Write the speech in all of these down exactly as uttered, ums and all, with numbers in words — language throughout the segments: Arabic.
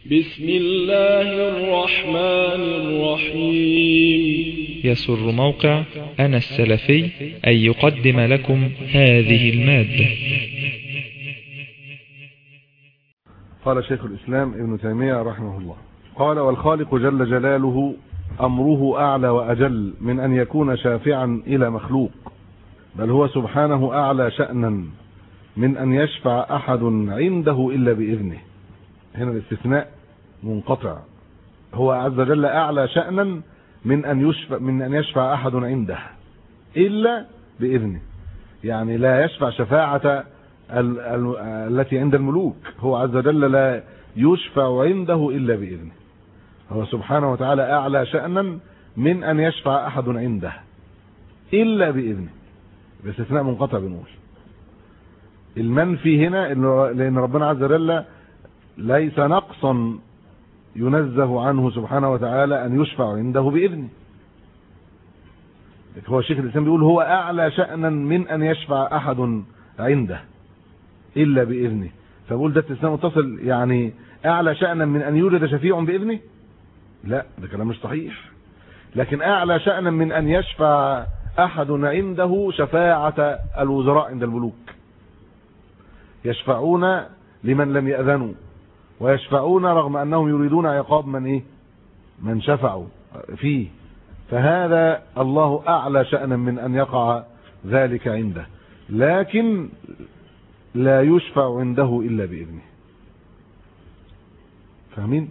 بسم الله الرحمن الرحيم. يسر موقع أنا السلفي أن يقدم لكم هذه المادة. قال شيخ الإسلام ابن تيمية رحمه الله، قال: والخالق جل جلاله أمره أعلى وأجل من أن يكون شافعا إلى مخلوق، بل هو سبحانه أعلى شأنا من أن يشفع أحد عنده إلا بإذنه. هنا الاستثناء منقطع. هو عز وجل أعلى شأنا من أن يشفع من أن يشفع أحد عنده إلا بإذنه، يعني لا يشفع شفاعة ال ال التي عند الملوك. هو عز وجل لا يشفع عنده إلا بإذنه. هو سبحانه وتعالى أعلى شأنا من أن يشفع أحد عنده إلا بإذنه. باستثناء منقطع بنقول المنفي هنا لأن ربنا عز وجل ليس نقصا ينزه عنه سبحانه وتعالى أن يشفع عنده بإذنه. هو الشيخ الإسلام بيقول هو أعلى شأنا من أن يشفع أحد عنده إلا بإذنه، فبقول ده استثناء متصل، يعني أعلى شأنا من أن يوجد شفيع بإذنه؟ لا، ده كلام مش صحيح. لكن أعلى شأنا من أن يشفع أحد عنده شفاعة الوزراء عند الملوك، يشفعون لمن لم يأذنوا، ويشفعون رغم أنهم يريدون عقاب من إيه؟ من شفعوا فيه. فهذا الله أعلى شأنا من أن يقع ذلك عنده، لكن لا يشفع عنده إلا بإذنه. فاهمين؟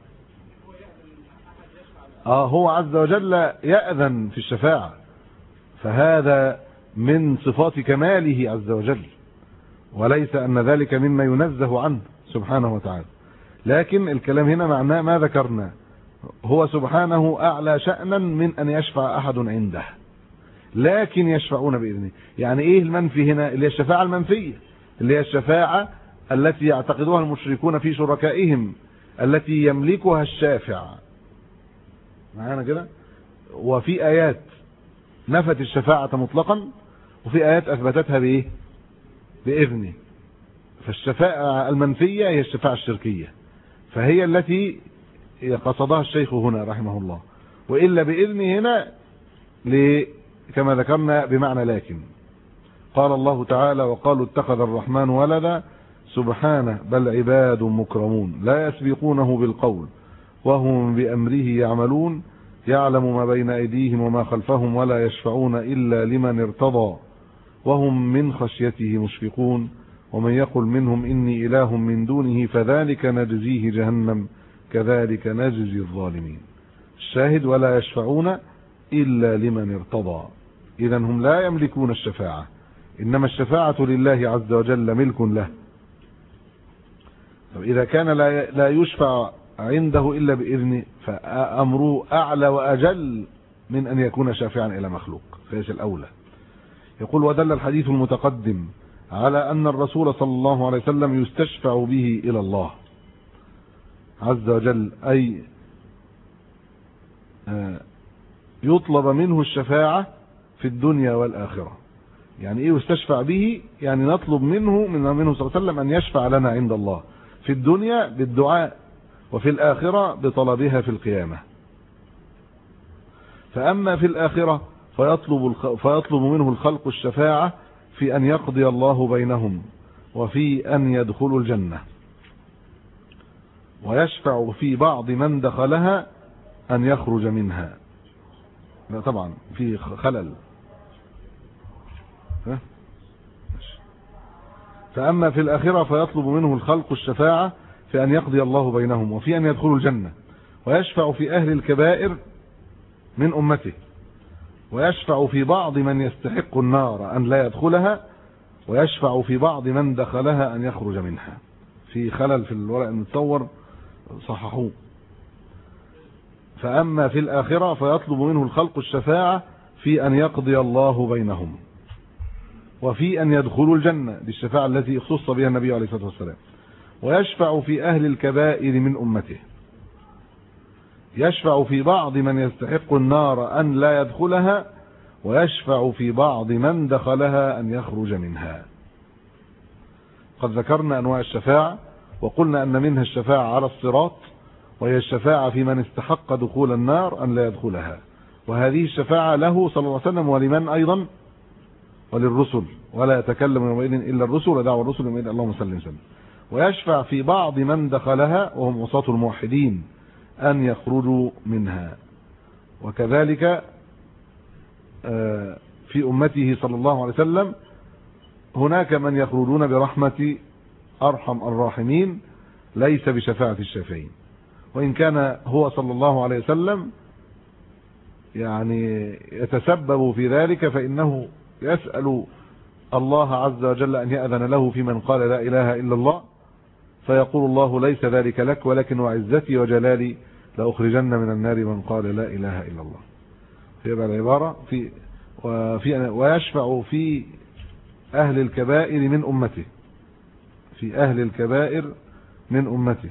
آه هو عز وجل يأذن في الشفاعة، فهذا من صفات كماله عز وجل، وليس أن ذلك مما ينزه عنه سبحانه وتعالى. لكن الكلام هنا معناه ما ذكرنا، هو سبحانه أعلى شأنا من أن يشفع أحد عنده، لكن يشفعون بإذنه. يعني إيه المنفي هنا؟ اللي هي الشفاعة المنفية، اللي هي الشفاعة التي يعتقدها المشركون في شركائهم، التي يملكها الشافع. معانا كده؟ وفي آيات نفت الشفاعة مطلقا، وفي آيات أثبتتها بإيه؟ بإذنه. فالشفاعة المنفية هي الشفاعة الشركية، فهي التي قصدها الشيخ هنا رحمه الله. وإلا بإذنه هنا كما ذكرنا بمعنى لكن. قال الله تعالى: وقالوا اتخذ الرحمن ولدا سبحانه بل عباد مكرمون لا يسبقونه بالقول وهم بأمره يعملون يعلم ما بين أيديهم وما خلفهم ولا يشفعون إلا لمن ارتضى وهم من خشيته مشفقون ومن يقل منهم إني إله من دونه فذلك نجزيه جهنم كذلك نجزي الظالمين. الشاهد: ولا يشفعون إلا لمن ارتضى. إذن هم لا يملكون الشفاعة، إنما الشفاعة لله عز وجل ملك له. إذا كان لا يشفع عنده إلا بإذنه فأمره أعلى وأجل من أن يكون شافعا إلى مخلوق، فيش الأولى. يقول: ودل الحديث المتقدم على أن الرسول صلى الله عليه وسلم يستشفع به إلى الله عز وجل، أي يطلب منه الشفاعة في الدنيا والآخرة. يعني إيه يستشفع به؟ يعني نطلب منه من منه صلى الله عليه وسلم أن يشفع لنا عند الله في الدنيا بالدعاء، وفي الآخرة بطلبها في القيامة. فأما في الآخرة فيطلب فيطلب منه الخلق الشفاعة في أن يقضي الله بينهم وفي أن يدخلوا الجنة، ويشفع في بعض من دخلها أن يخرج منها. طبعا في خلل. فأما في الآخرة فيطلب منه الخلق الشفاعة في أن يقضي الله بينهم وفي أن يدخلوا الجنة، ويشفع في أهل الكبائر من أمته، ويشفع في بعض من يستحق النار أن لا يدخلها، ويشفع في بعض من دخلها أن يخرج منها. في خلل في الورق المتصور، صححوه. فأما في الآخرة فيطلب منه الخلق الشفاعة في أن يقضي الله بينهم وفي أن يدخلوا الجنة، دي الشفاعة التي اختص بها النبي عليه الصلاة والسلام. ويشفع في أهل الكبائر من أمته، يشفع في بعض من يستحق النار أن لا يدخلها، ويشفع في بعض من دخلها أن يخرج منها. قد ذكرنا أنواع الشفاعة وقلنا أن منها الشفاعة على الصراط، وهي الشفاعة في من استحق دخول النار أن لا يدخلها، وهذه الشفاعة له صلى الله عليه وسلم ولمن أيضا؟ وللرسل، ولا يتكلم يومئذ إلا الرسل ودعوى الرسل يومئذ اللهم صل وسلم. ويشفع في بعض من دخلها وهم عصاة الموحدين أن يخرجوا منها. وكذلك في أمته صلى الله عليه وسلم هناك من يخرجون برحمة أرحم الراحمين ليس بشفاعة الشافعين، وإن كان هو صلى الله عليه وسلم يعني يتسبب في ذلك، فإنه يسأل الله عز وجل أن يأذن له في من قال لا إله إلا الله، فيقول الله ليس ذلك لك ولكن وعزتي وجلالي لأخرجن من النار من قال لا إله إلا الله. فيبقى العبارة في وفي ويشفع في أهل الكبائر من أمته، في أهل الكبائر من أمته،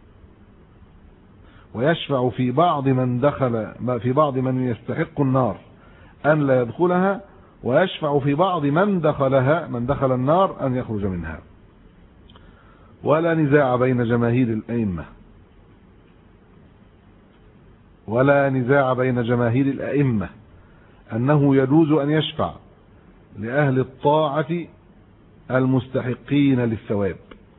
ويشفع في بعض من دخل في بعض من يستحق النار أن لا يدخلها، ويشفع في بعض من دخلها من دخل النار أن يخرج منها. ولا نزاع بين جماهير الأئمة ولا نزاع بين جماهير الأئمة أنه يجوز أن يشفع لأهل الطاعة المستحقين للثواب،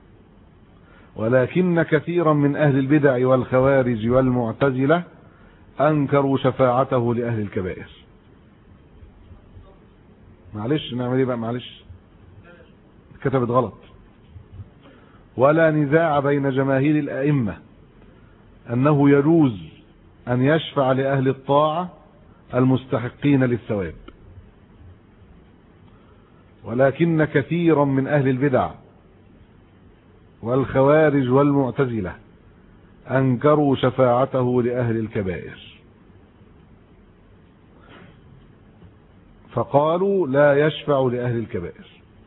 ولكن كثيرا من أهل البدع والخوارج والمعتزلة أنكروا شفاعته لأهل الكبائر. معلش نعمل ايه بقى؟ معلش كتبت غلط. ولا نزاع بين جماهير الأئمة أنه يجوز أن يشفع لأهل الطاعة المستحقين للثواب، ولكن كثيرا من أهل البدع والخوارج والمعتزلة أنكروا شفاعته لأهل الكبائر، فقالوا لا يشفع لأهل الكبائر،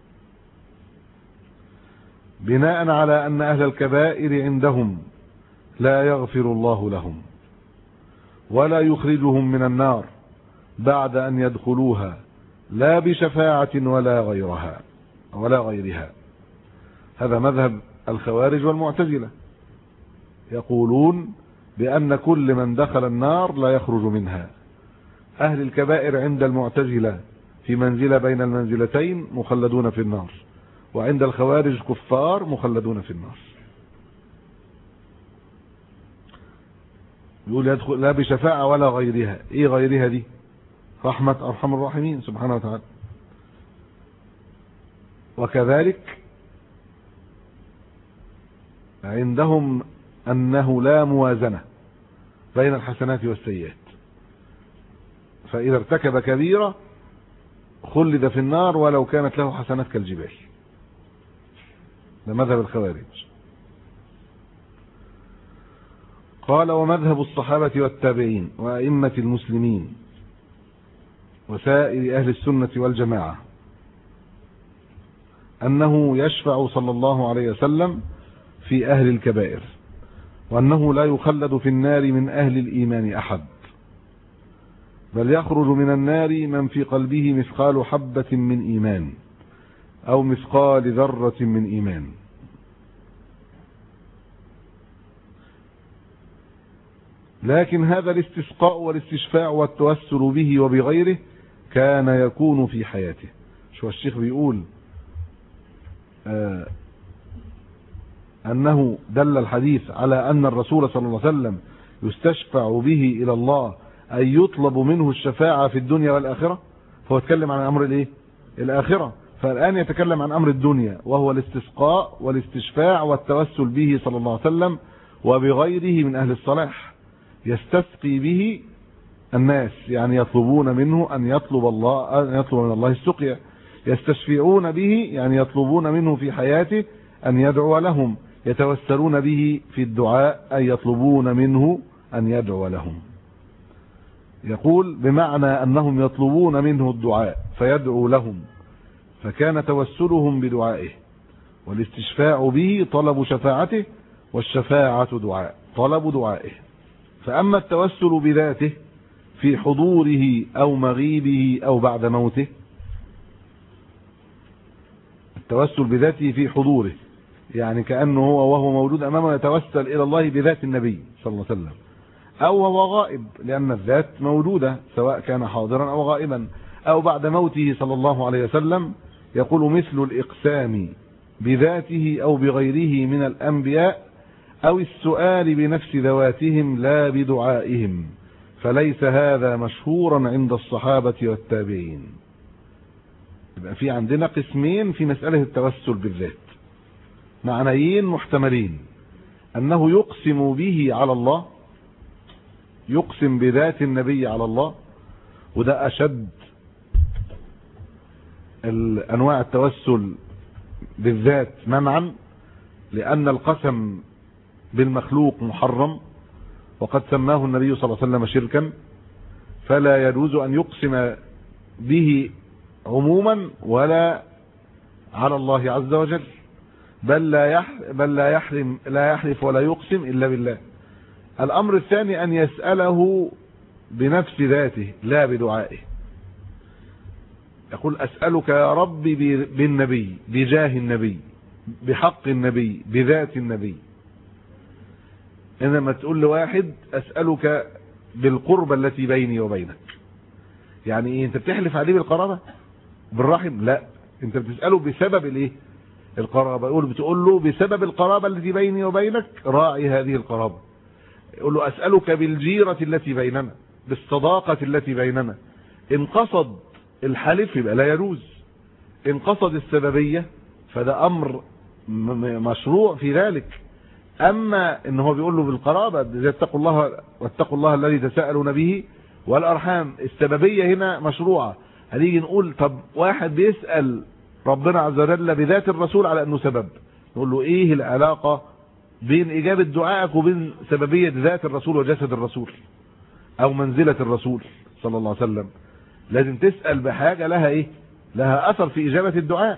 بناء على أن أهل الكبائر عندهم لا يغفر الله لهم ولا يخرجهم من النار بعد أن يدخلوها لا بشفاعة ولا غيرها ولا غيرها. هذا مذهب الخوارج والمعتزلة، يقولون بأن كل من دخل النار لا يخرج منها. أهل الكبائر عند المعتزلة في منزلة بين المنزلتين مخلدون في النار، وعند الخوارج كفار مخلدون في النار. يقول يدخل لا بشفاعة ولا غيرها. ايه غيرها دي؟ رحمة أرحم الراحمين سبحانه وتعالى. وكذلك عندهم أنه لا موازنة بين الحسنات والسيئات، فإذا ارتكب كبيرة خلد في النار ولو كانت له حسنات كالجبال. ده مذهب الخوارج. قال ومذهب الصحابة والتابعين وأئمة المسلمين وسائر أهل السنة والجماعة أنه يشفع صلى الله عليه وسلم في أهل الكبائر، وأنه لا يخلد في النار من أهل الإيمان أحد، بل يخرج من النار من في قلبه مثقال حبة من إيمان أو مثقال ذرة من إيمان. لكن هذا الاستسقاء والاستشفاع والتوسل به وبغيره كان يكون في حياته. شو الشيخ بيقول؟ آه أنه دل الحديث على أن الرسول صلى الله عليه وسلم يستشفع به إلى الله، أي يطلب منه الشفاعة في الدنيا والآخرة. فهو يتكلم عن أمر الإيه؟ الآخرة. فالآن يتكلم عن أمر الدنيا، وهو الاستسقاء والاستشفاع والتوسل به صلى الله عليه وسلم وبغيره من أهل الصلاح. يستسقي به الناس، يعني يطلبون منه أن يطلب الله أن يطلب من الله السقيا. يستشفعون به، يعني يطلبون منه في حياته أن يدعو لهم. يتوسلون به في الدعاء، أي يطلبون منه أن يدعو لهم. يقول بمعنى أنهم يطلبون منه الدعاء فيدعو لهم، فكان توسلهم بدعائه، والاستشفاع به طلب شفاعته، والشفاعة دعاء طلب دعائه. فأما التوسل بذاته في حضوره أو مغيبه أو بعد موته، التوسل بذاته في حضوره يعني كأنه هو وهو موجود أمامه يتوسل إلى الله بذات النبي صلى الله عليه وسلم، أو هو غائب لأن الذات موجودة سواء كان حاضرا أو غائبا، أو بعد موته صلى الله عليه وسلم يقول مثل الإقسام بذاته أو بغيره من الأنبياء أو السؤال بنفس ذواتهم لا بدعائهم، فليس هذا مشهورا عند الصحابة والتابعين. يبقى في عندنا قسمين في مسألة التوسل بالذات، معنيين محتملين، أنه يقسم به على الله، يقسم بذات النبي على الله، وده أشد أنواع التوسل بالذات منعا، لأن القسم بالمخلوق محرم وقد سماه النبي صلى الله عليه وسلم شركا، فلا يجوز أن يقسم به عموما ولا على الله عز وجل، بل لا يحرم بل لا يحرم لا يحلف ولا يقسم إلا بالله. الأمر الثاني أن يسأله بنفس ذاته لا بدعائه، يقول أسألك يا ربي بالنبي، بجاه النبي، بحق النبي، بذات النبي. إنما تقول لواحد أسألك بالقربة التي بيني وبينك، يعني إيه؟ أنت بتحلف عليه بالقرابة بالرحم؟ لا، أنت بتسأله بسبب الإيه؟ القرابة. يقول بتقول له بسبب القرابة التي بيني وبينك راعي هذه القرابة. يقول له أسألك بالجيرة التي بيننا، بالصداقة التي بيننا. إن قصد الحلف يبقى لا يجوز، إن قصد السببية فده أمر مشروع في ذلك. أما إن هو بيقول له بالقرابة، اتقوا الله واتقوا الله الذي تساءلون به والأرحام، السببية هنا مشروعة. هنيجي نقول طب واحد بيسأل ربنا عز وجل بذات الرسول على أنه سبب، نقول له إيه العلاقة بين إجابة دعائك وبين سببية ذات الرسول وجسد الرسول أو منزلة الرسول صلى الله عليه وسلم؟ لازم تسأل بحاجة لها إيه؟ لها أثر في إجابة الدعاء.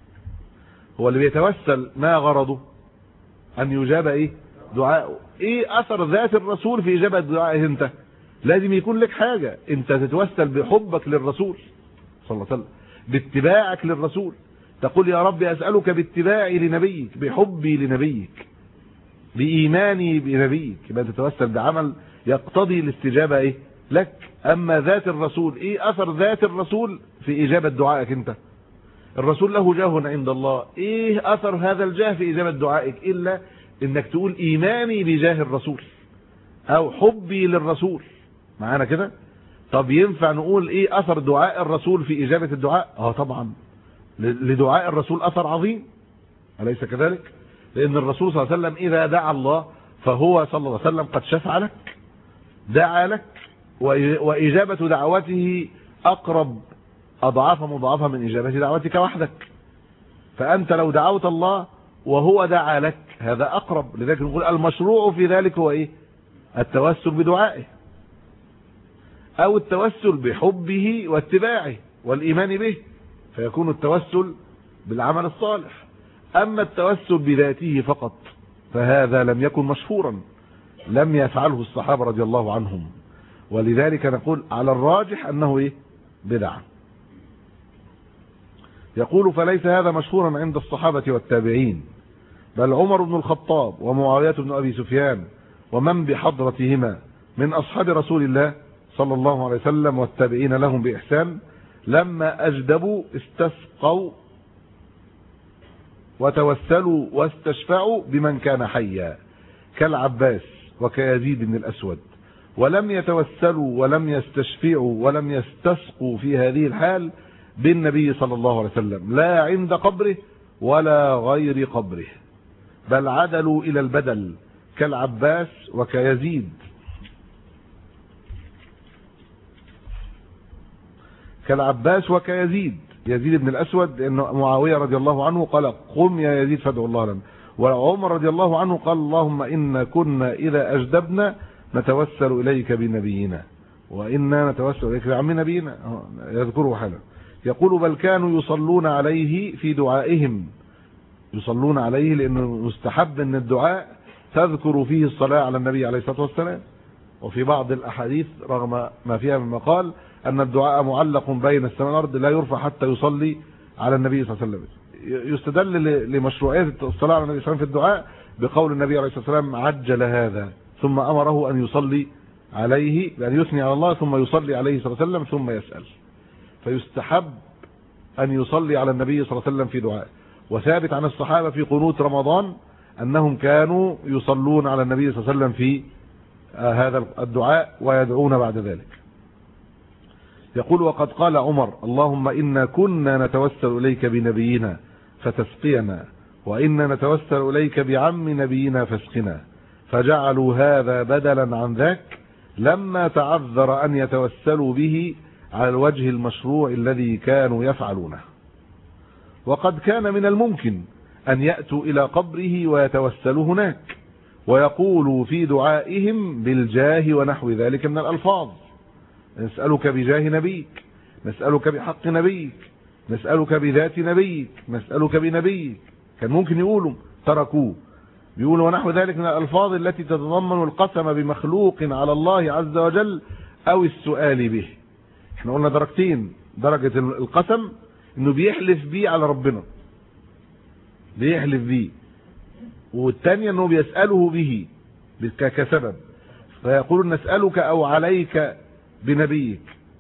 هو اللي بيتوسل ما غرضه؟ أن يجاب إيه؟ دعاءه. إيه أثر ذات الرسول في إجابة دعائه؟ أنت لازم يكون لك حاجة، أنت تتوسل بحبك للرسول صلى الله عليه وسلم، باتباعك للرسول، تقول يا رب أسألك باتباعي لنبيك، بحبي لنبيك، بإيماني بنبيك، يبقى تتوسل بعمل يقتضي الاستجابة إيه؟ لك. أما ذات الرسول، إيه أثر ذات الرسول في إجابة دعائك أنت؟ الرسول له جاه عند الله، إيه أثر هذا الجاه في إجابة دعائك إلا إنك تقول إيماني بجاه الرسول أو حبي للرسول. معانا كده؟ طب ينفع نقول إيه أثر دعاء الرسول في إجابة الدعاء؟ آه طبعا، لدعاء الرسول أثر عظيم، أليس كذلك؟ لأن الرسول صلى الله عليه وسلم إذا دعا الله فهو صلى الله عليه وسلم قد شفع لك، دعا لك، وإجابة دعوته أقرب أضعاف مضاعفة من إجابة دعوتك وحدك. فأنت لو دعوت الله وهو دعا لك هذا أقرب، لذلك نقول المشروع في ذلك هو إيه؟ التوسل بدعائه، أو التوسل بحبه واتباعه والإيمان به، فيكون التوسل بالعمل الصالح. أما التوسل بذاته فقط فهذا لم يكن مشهورا، لم يفعله الصحابة رضي الله عنهم، ولذلك نقول على الراجح أنه إيه؟ بدعة. يقول فليس هذا مشهورا عند الصحابة والتابعين، بل عمر بن الخطاب ومعاوية بن أبي سفيان ومن بحضرتهما من أصحاب رسول الله صلى الله عليه وسلم والتابعين لهم بإحسان لما أجدبوا استسقوا وتوسلوا واستشفعوا بمن كان حيا كالعباس وكيزيد بن الأسود، ولم يتوسلوا ولم يستشفعوا ولم يستسقوا في هذه الحال بالنبي صلى الله عليه وسلم لا عند قبره ولا غير قبره، بل عدلوا إلى البدل كالعباس وكيزيد كالعباس وكيزيد يزيد بن الأسود، لأن معاوية رضي الله عنه قال قم يا يزيد فادعو الله لنا، وعمر رضي الله عنه قال اللهم إنا كنا إذا أجدبنا نتوسل إليك بنبينا وإنا نتوسل إليك بعم نبينا، يذكره حالا. يقول بل كانوا يصلون عليه في دعائهم، يصلون عليه لأنه مستحب أن الدعاء تذكر فيه الصلاة على النبي عليه الصلاة والسلام. وفي بعض الأحاديث رغم ما فيها من مقال أن الدعاء معلق بين السماء والأرض لا يرفع حتى يصلي على النبي صلى الله عليه وسلم. يستدل لمشروعية الصلاة على النبي صلى الله عليه وسلم في الدعاء بقول النبي عليه الصلاة والسلام عجل هذا، ثم أمره أن يصلي عليه، بأن يثني على الله ثم يصلي عليه صلى الله عليه وسلم ثم يسأل. فيستحب أن يصلي على النبي صلى الله عليه وسلم في دعاء. وثابت عن الصحابة في قنوت رمضان أنهم كانوا يصلون على النبي صلى الله عليه وسلم في هذا الدعاء ويدعون بعد ذلك. يقول وقد قال عمر اللهم إنا كنا نتوسل إليك بنبينا فتسقينا، وإنا نتوسل إليك بعم نبينا فاسقنا، فجعلوا هذا بدلا عن ذاك لما تعذر أن يتوسلوا به على الوجه المشروع الذي كانوا يفعلونه. وقد كان من الممكن أن يأتوا إلى قبره ويتوسلوا هناك ويقولوا في دعائهم بالجاه ونحو ذلك من الألفاظ، نسألك بجاه نبيك، نسألك بحق نبيك، نسألك بذات نبيك، نسألك بنبيك. كان ممكن يقولوا، تركوه. بيقولوا ونحو ذلك من الألفاظ التي تتضمن القسم بمخلوق على الله عز وجل أو السؤال به. احنا قلنا درجتين، درجة القسم انه بيحلف بيه على ربنا، بيحلف بيه، والثانية انه بيسأله به كسبب، فيقول نسألك او عليك بنبيك،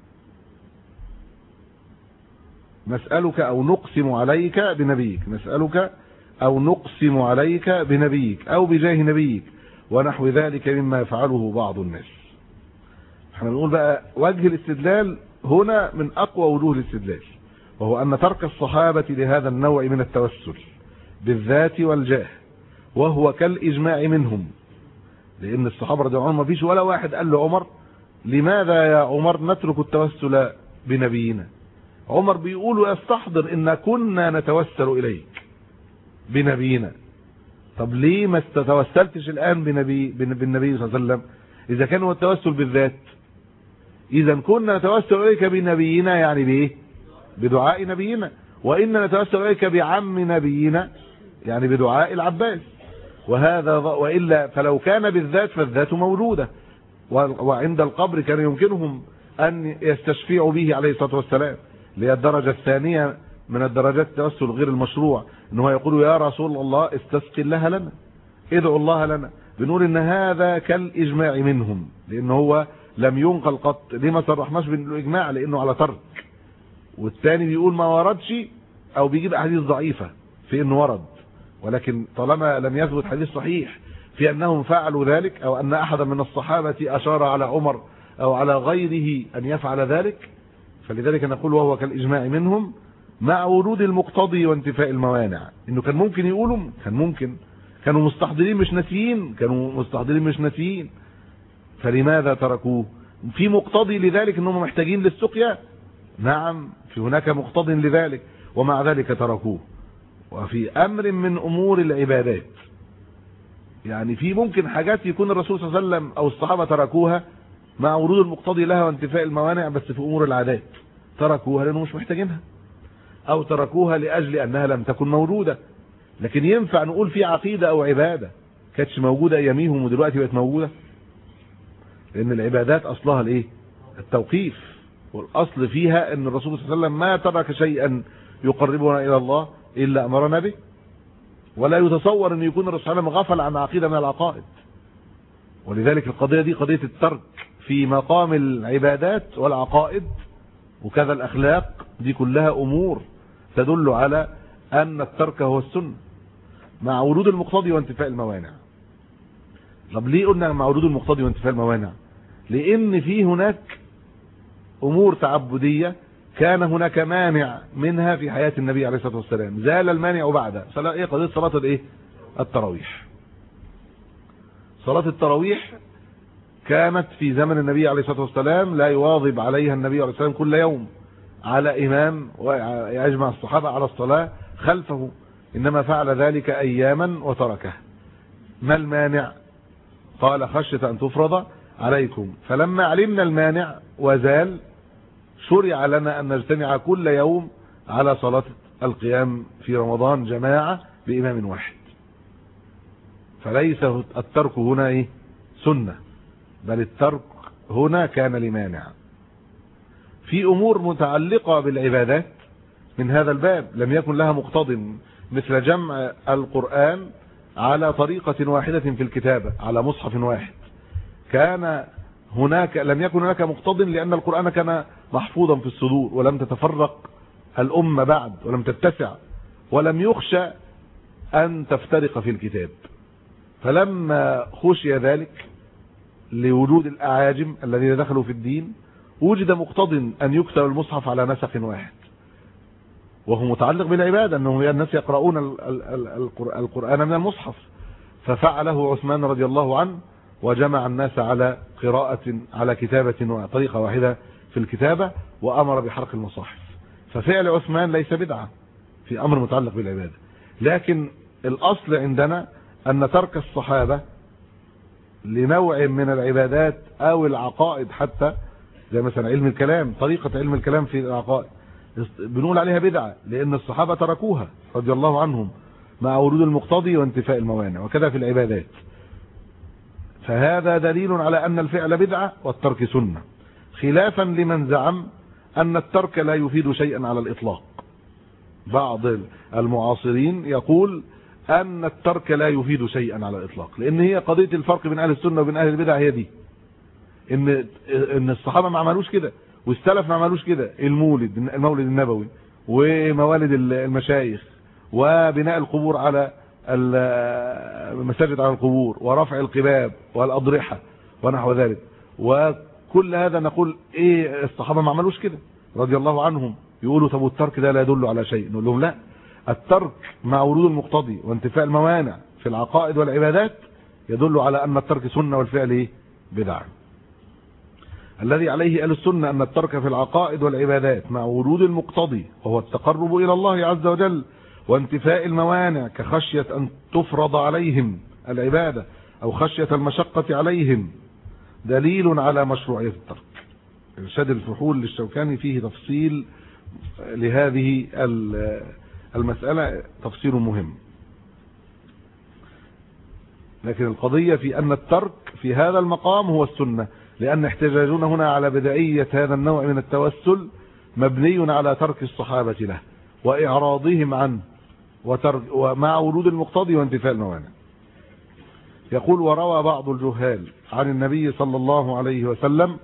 نسألك او نقسم عليك بنبيك، نسألك او نقسم عليك بنبيك او بجاه نبيك ونحو ذلك مما يفعله بعض الناس. احنا بنقول بقى وجه الاستدلال هنا من اقوى وجوه الاستدلال، وهو ان ترك الصحابة لهذا النوع من التوسل بالذات والجاه وهو كالاجماع منهم، لان الصحابة رضي الله عنهم ما فيش ولا واحد قال له عمر لماذا يا عمر نترك التوسل بنبينا. عمر بيقول يستحضر ان كنا نتوسل اليك بنبينا، طب ليه ما تتوسلتش الان بنبي بالنبي صلى الله عليه وسلم اذا كان هو التوسل بالذات؟ اذا كنا نتوسل اليك بنبينا يعني بايه؟ بدعاء نبينا. وإننا نتوسل إليك بعم نبينا يعني بدعاء العباس. وهذا وإلا فلو كان بالذات فالذات موجودة، وعند القبر كان يمكنهم أن يستشفيعوا به عليه الصلاة والسلام، لهي الدرجة الثانية من الدرجات التوسل غير المشروع، أنه يقول يا رسول الله استسقي الله لنا، ادعوا الله لنا. بنقول إن هذا كالإجماع منهم، لأنه هو لم ينقل قط. ليه ما صرحناش بالإجماع؟ لأنه على ترك. والثاني بيقول ما وردش او بيجيب احاديث ضعيفة في انه ورد، ولكن طالما لم يثبت حديث صحيح في انهم فعلوا ذلك او ان احدا من الصحابة اشار على عمر او على غيره ان يفعل ذلك، فلذلك نقول وهو كالاجماع منهم مع ورود المقتضي وانتفاء الموانع. انه كان ممكن يقولوا، كان ممكن كانوا مستحضرين مش ناسيين، كانوا مستحضرين مش ناسيين، فلماذا تركوه؟ في مقتضي لذلك انهم محتاجين للسقيا، نعم في هناك مقتض لذلك، ومع ذلك تركوه. وفي امر من امور العبادات، يعني في ممكن حاجات يكون الرسول صلى الله عليه وسلم او الصحابة تركوها مع ورود المقتضي لها وانتفاء الموانع، بس في امور العادات تركوها لانه مش محتاجينها، او تركوها لاجل انها لم تكن موجودة. لكن ينفع نقول في عقيدة او عبادة كانتش موجودة اياميهم ودلوقتي بقت موجودة؟ لان العبادات اصلها الايه؟ التوقيف، والاصل فيها ان الرسول صلى الله عليه وسلم ما ترك شيئا يقربنا الى الله الا امرنا به. ولا يتصور ان يكون الرسول صلى الله عليه وسلم غفل عن عقيدة من العقائد. ولذلك القضية دي قضية الترك في مقام العبادات والعقائد وكذا الاخلاق، دي كلها امور تدل على ان الترك هو السنة مع ورود المقتضي وانتفاء الموانع. طب ليه قلنا مع ورود المقتضي وانتفاء الموانع؟ لان في هناك امور تعبدية كان هناك مانع منها في حياة النبي عليه الصلاة والسلام، زال المانع بعدها. صلاة ايه؟ قضية صلاة الايه؟ التراويح. صلاة التراويح كانت في زمن النبي عليه الصلاة والسلام لا يواظب عليها النبي عليه الصلاة والسلام كل يوم على امام ويجمع الصحابة على الصلاة خلفه، انما فعل ذلك اياما وتركه. ما المانع؟ قال خشية ان تفرض عليكم. فلما علمنا المانع وزال شرع لنا ان نجتمع كل يوم على صلاة القيام في رمضان جماعة بامام واحد. فليس الترك هنا ايه؟ سنة، بل الترك هنا كان لمانع. في امور متعلقة بالعبادات من هذا الباب، لم يكن لها مقتض مثل جمع القرآن على طريقة واحدة في الكتابة على مصحف واحد. كان هناك لم يكن هناك مقتض لأن القرآن كان محفوظا في الصدور ولم تتفرق الأمة بعد ولم تتسع ولم يخشى أن تفترق في الكتاب. فلما خشي ذلك لوجود الأعاجم الذين دخلوا في الدين وجد مقتض أن يكتب المصحف على نسق واحد، وهو متعلق بالعبادة أنه الناس يقرؤون القرآن من المصحف. ففعله عثمان رضي الله عنه وجمع الناس على قراءة على كتابة وطريقة واحدة في الكتابة وأمر بحرق المصاحف. ففعل عثمان ليس بدعة في أمر متعلق بالعبادة، لكن الأصل عندنا أن ترك الصحابة لنوع من العبادات أو العقائد حتى زي مثلا علم الكلام، طريقة علم الكلام في العقائد بنقول عليها بدعة لأن الصحابة تركوها رضي الله عنهم مع ورود المقتضي وانتفاء الموانع، وكذا في العبادات. فهذا دليل على أن الفعل بدعة والترك سنة، خلافا لمن زعم أن الترك لا يفيد شيئا على الإطلاق. بعض المعاصرين يقول أن الترك لا يفيد شيئا على الإطلاق، لأن هي قضية الفرق بين أهل السنة وبين أهل البدع هي دي، إن إن الصحابة ما عملوش كده والسلف ما عملوش كده. المولد المولد النبوي وموالد المشايخ وبناء القبور على المساجد على القبور ورفع القباب والأضرحة ونحو ذلك، وكل هذا نقول إيه الصحابة ما عملوش كده رضي الله عنهم. يقولوا طب الترك ده لا يدل على شيء، نقول لهم لا، الترك مع ورود المقتضي وانتفاء الموانع في العقائد والعبادات يدل على أن الترك سنة والفعل إيه؟ بدعة. الذي عليه أهل السنة أن الترك في العقائد والعبادات مع ورود المقتضي وهو التقرب إلى الله عز وجل وانتفاء الموانع كخشية أن تفرض عليهم العبادة أو خشية المشقة عليهم دليل على مشروعية الترك. إرشاد الفحول للشوكاني فيه تفصيل لهذه المسألة، تفسير مهم. لكن القضية في أن الترك في هذا المقام هو السنة، لأن احتجاجنا هنا على بدعية هذا النوع من التوسل مبني على ترك الصحابة له وإعراضهم عنه وترك ومع ورود المقتضي وانتفاء الموانع. يقول وروى بعض الجهال عن النبي صلى الله عليه وسلم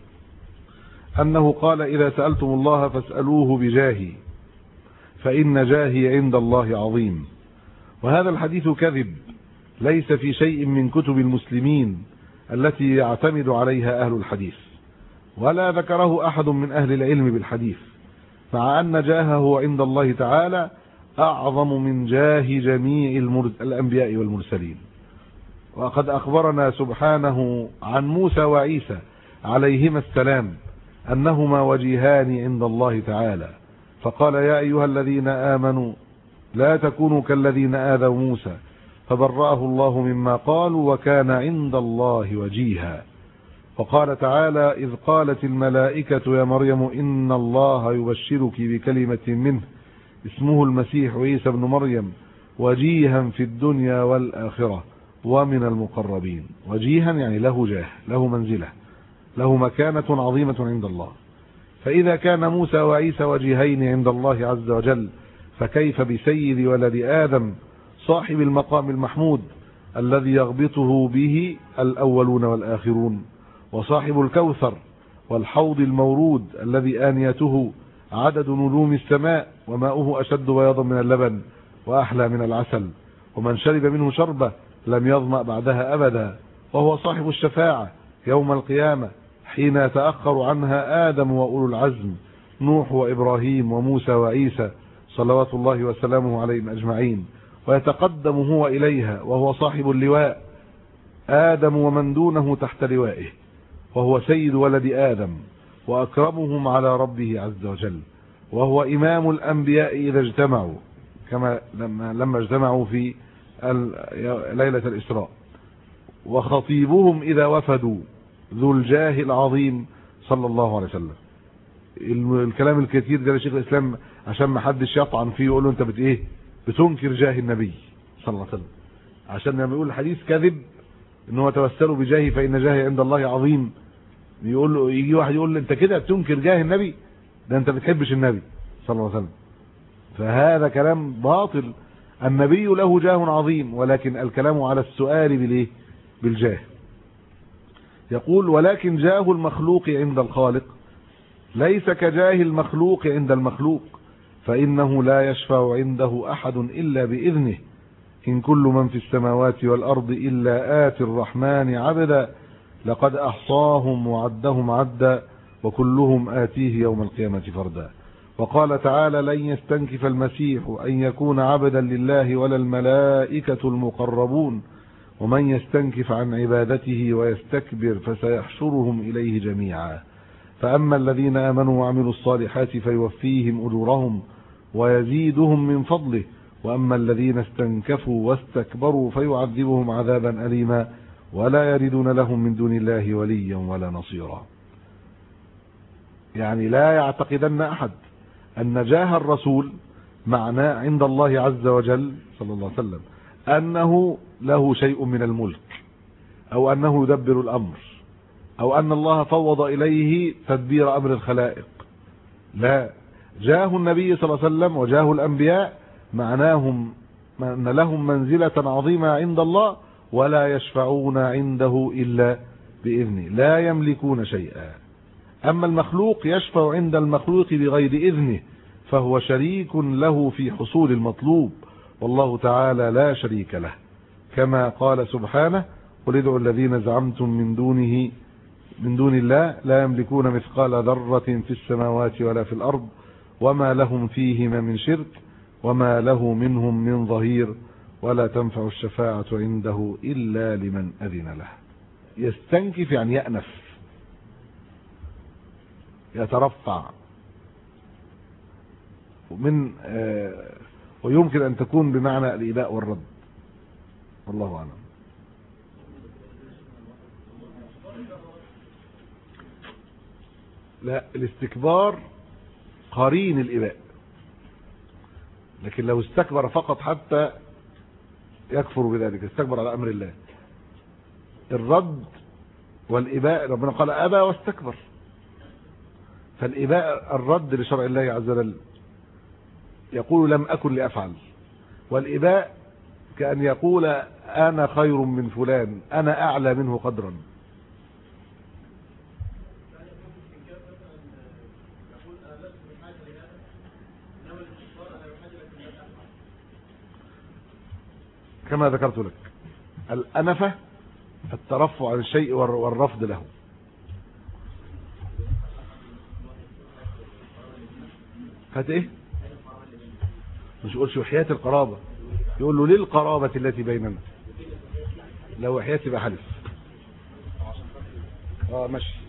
أنه قال إذا سألتم الله فاسألوه بجاهي فإن جاهي عند الله عظيم. وهذا الحديث كذب ليس في شيء من كتب المسلمين التي يعتمد عليها أهل الحديث، ولا ذكره أحد من أهل العلم بالحديث، مع أن جاهه عند الله تعالى أعظم من جاه جميع الأنبياء والمرسلين. وقد أخبرنا سبحانه عن موسى وعيسى عليهما السلام أنهما وجيهان عند الله تعالى، فقال يا أيها الذين آمنوا لا تكونوا كالذين آذوا موسى فبرأه الله مما قالوا وكان عند الله وجيها. وقال تعالى إذ قالت الملائكة يا مريم إن الله يبشرك بكلمة منه اسمه المسيح عيسى ابن مريم وجيها في الدنيا والآخرة ومن المقربين. وجيها يعني له جاه، له منزلة، له مكانة عظيمة عند الله. فإذا كان موسى وعيسى وجيهين عند الله عز وجل فكيف بسيد ولد آدم صاحب المقام المحمود الذي يغبطه به الأولون والآخرون، وصاحب الكوثر والحوض المورود الذي آنيته عدد نجوم السماء وماؤه أشد بياضا من اللبن وأحلى من العسل، ومن شرب منه شربة لم يظمأ بعدها أبدا، وهو صاحب الشفاعة يوم القيامة حين يتأخر عنها آدم وأولو العزم نوح وإبراهيم وموسى وعيسى صلوات الله وسلامه عليهم أجمعين، ويتقدم هو إليها وهو صاحب اللواء آدم ومن دونه تحت لوائه، وهو سيد ولد آدم وأكرمهم على ربه عز وجل، وهو إمام الأنبياء إذا اجتمعوا كما لما, لما اجتمعوا في ليلة الإسراء، وخطيبهم إذا وفدوا ذو الجاه العظيم صلى الله عليه وسلم. الكلام الكثير ده لشيخ الإسلام عشان ما حدش يطعن فيه يقول له انت بت ايه بتنكر جاه النبي صلى الله عليه وسلم، عشان لما يقول الحديث كذب ان هو توسلوا بجاهي فإن جاهي عند الله عظيم، يقول له يجي واحد يقول له انت كده بتنكر جاه النبي، ده انت بتحبش النبي صلى الله عليه وسلم. فهذا كلام باطل. النبي له جاه عظيم، ولكن الكلام على السؤال بالايه؟ بالجاه. يقول ولكن جاه المخلوق عند الخالق ليس كجاه المخلوق عند المخلوق، فإنه لا يشفع عنده أحد إلا بإذنه، إن كل من في السماوات والأرض إلا آتي الرحمن عبدا، لقد أحصاهم وعدهم عدا، وكلهم آتيه يوم القيامة فردا. وقال تعالى لن يستنكف المسيح أن يكون عبدا لله ولا الملائكة المقربون، ومن يستنكف عن عبادته ويستكبر فسيحشرهم إليه جميعا. فأما الذين آمنوا وعملوا الصالحات فيوفيهم أجورهم ويزيدهم من فضله، وأما الذين استنكفوا واستكبروا فيعذبهم عذابا أليما، ولا يجدون لهم من دون الله وليا ولا نصيرا. يعني لا يعتقدن أحد أن جاه الرسول معناه عند الله عز وجل صلى الله عليه وسلم أنه له شيء من الملك، أو أنه يدبر الأمر، أو أن الله فوض إليه تدبير أمر الخلائق. لا، جاه النبي صلى الله عليه وسلم وجاه الأنبياء معناهم أن لهم منزلة عظيمة عند الله، ولا يشفعون عنده إلا بإذنه، لا يملكون شيئا. أما المخلوق يشفع عند المخلوق بغير إذنه، فهو شريك له في حصول المطلوب، والله تعالى لا شريك له، كما قال سبحانه قل ادعوا الذين زعمتم من دونه من دون الله لا يملكون مثقال ذرة في السماوات ولا في الأرض وما لهم فيهما من شرك وما له منهم من ظهير ولا تنفع الشفاعة عنده إلا لمن أذن له. يستنكف يعني يأنف، يترفع، ومن آه ويمكن أن تكون بمعنى الإباء والرد، والله أعلم. لا، الاستكبار قرين الإباء، لكن لو استكبر فقط حتى يكفر بذلك، استكبر على أمر الله. الرد والإباء ربنا قال أبى واستكبر، فالإباء الرد لشرع الله عز وجل، يقول لم أكن لأفعل، والإباء كأن يقول أنا خير من فلان، أنا أعلى منه قدرا. كما ذكرت لك، الأنفة الترفع عن الشيء والرفض له. هات ايه؟ مش يقولش وحياة القرابة، يقول له للقرابة التي بيننا، لو وحياة يبقى حلف. اه ماشي.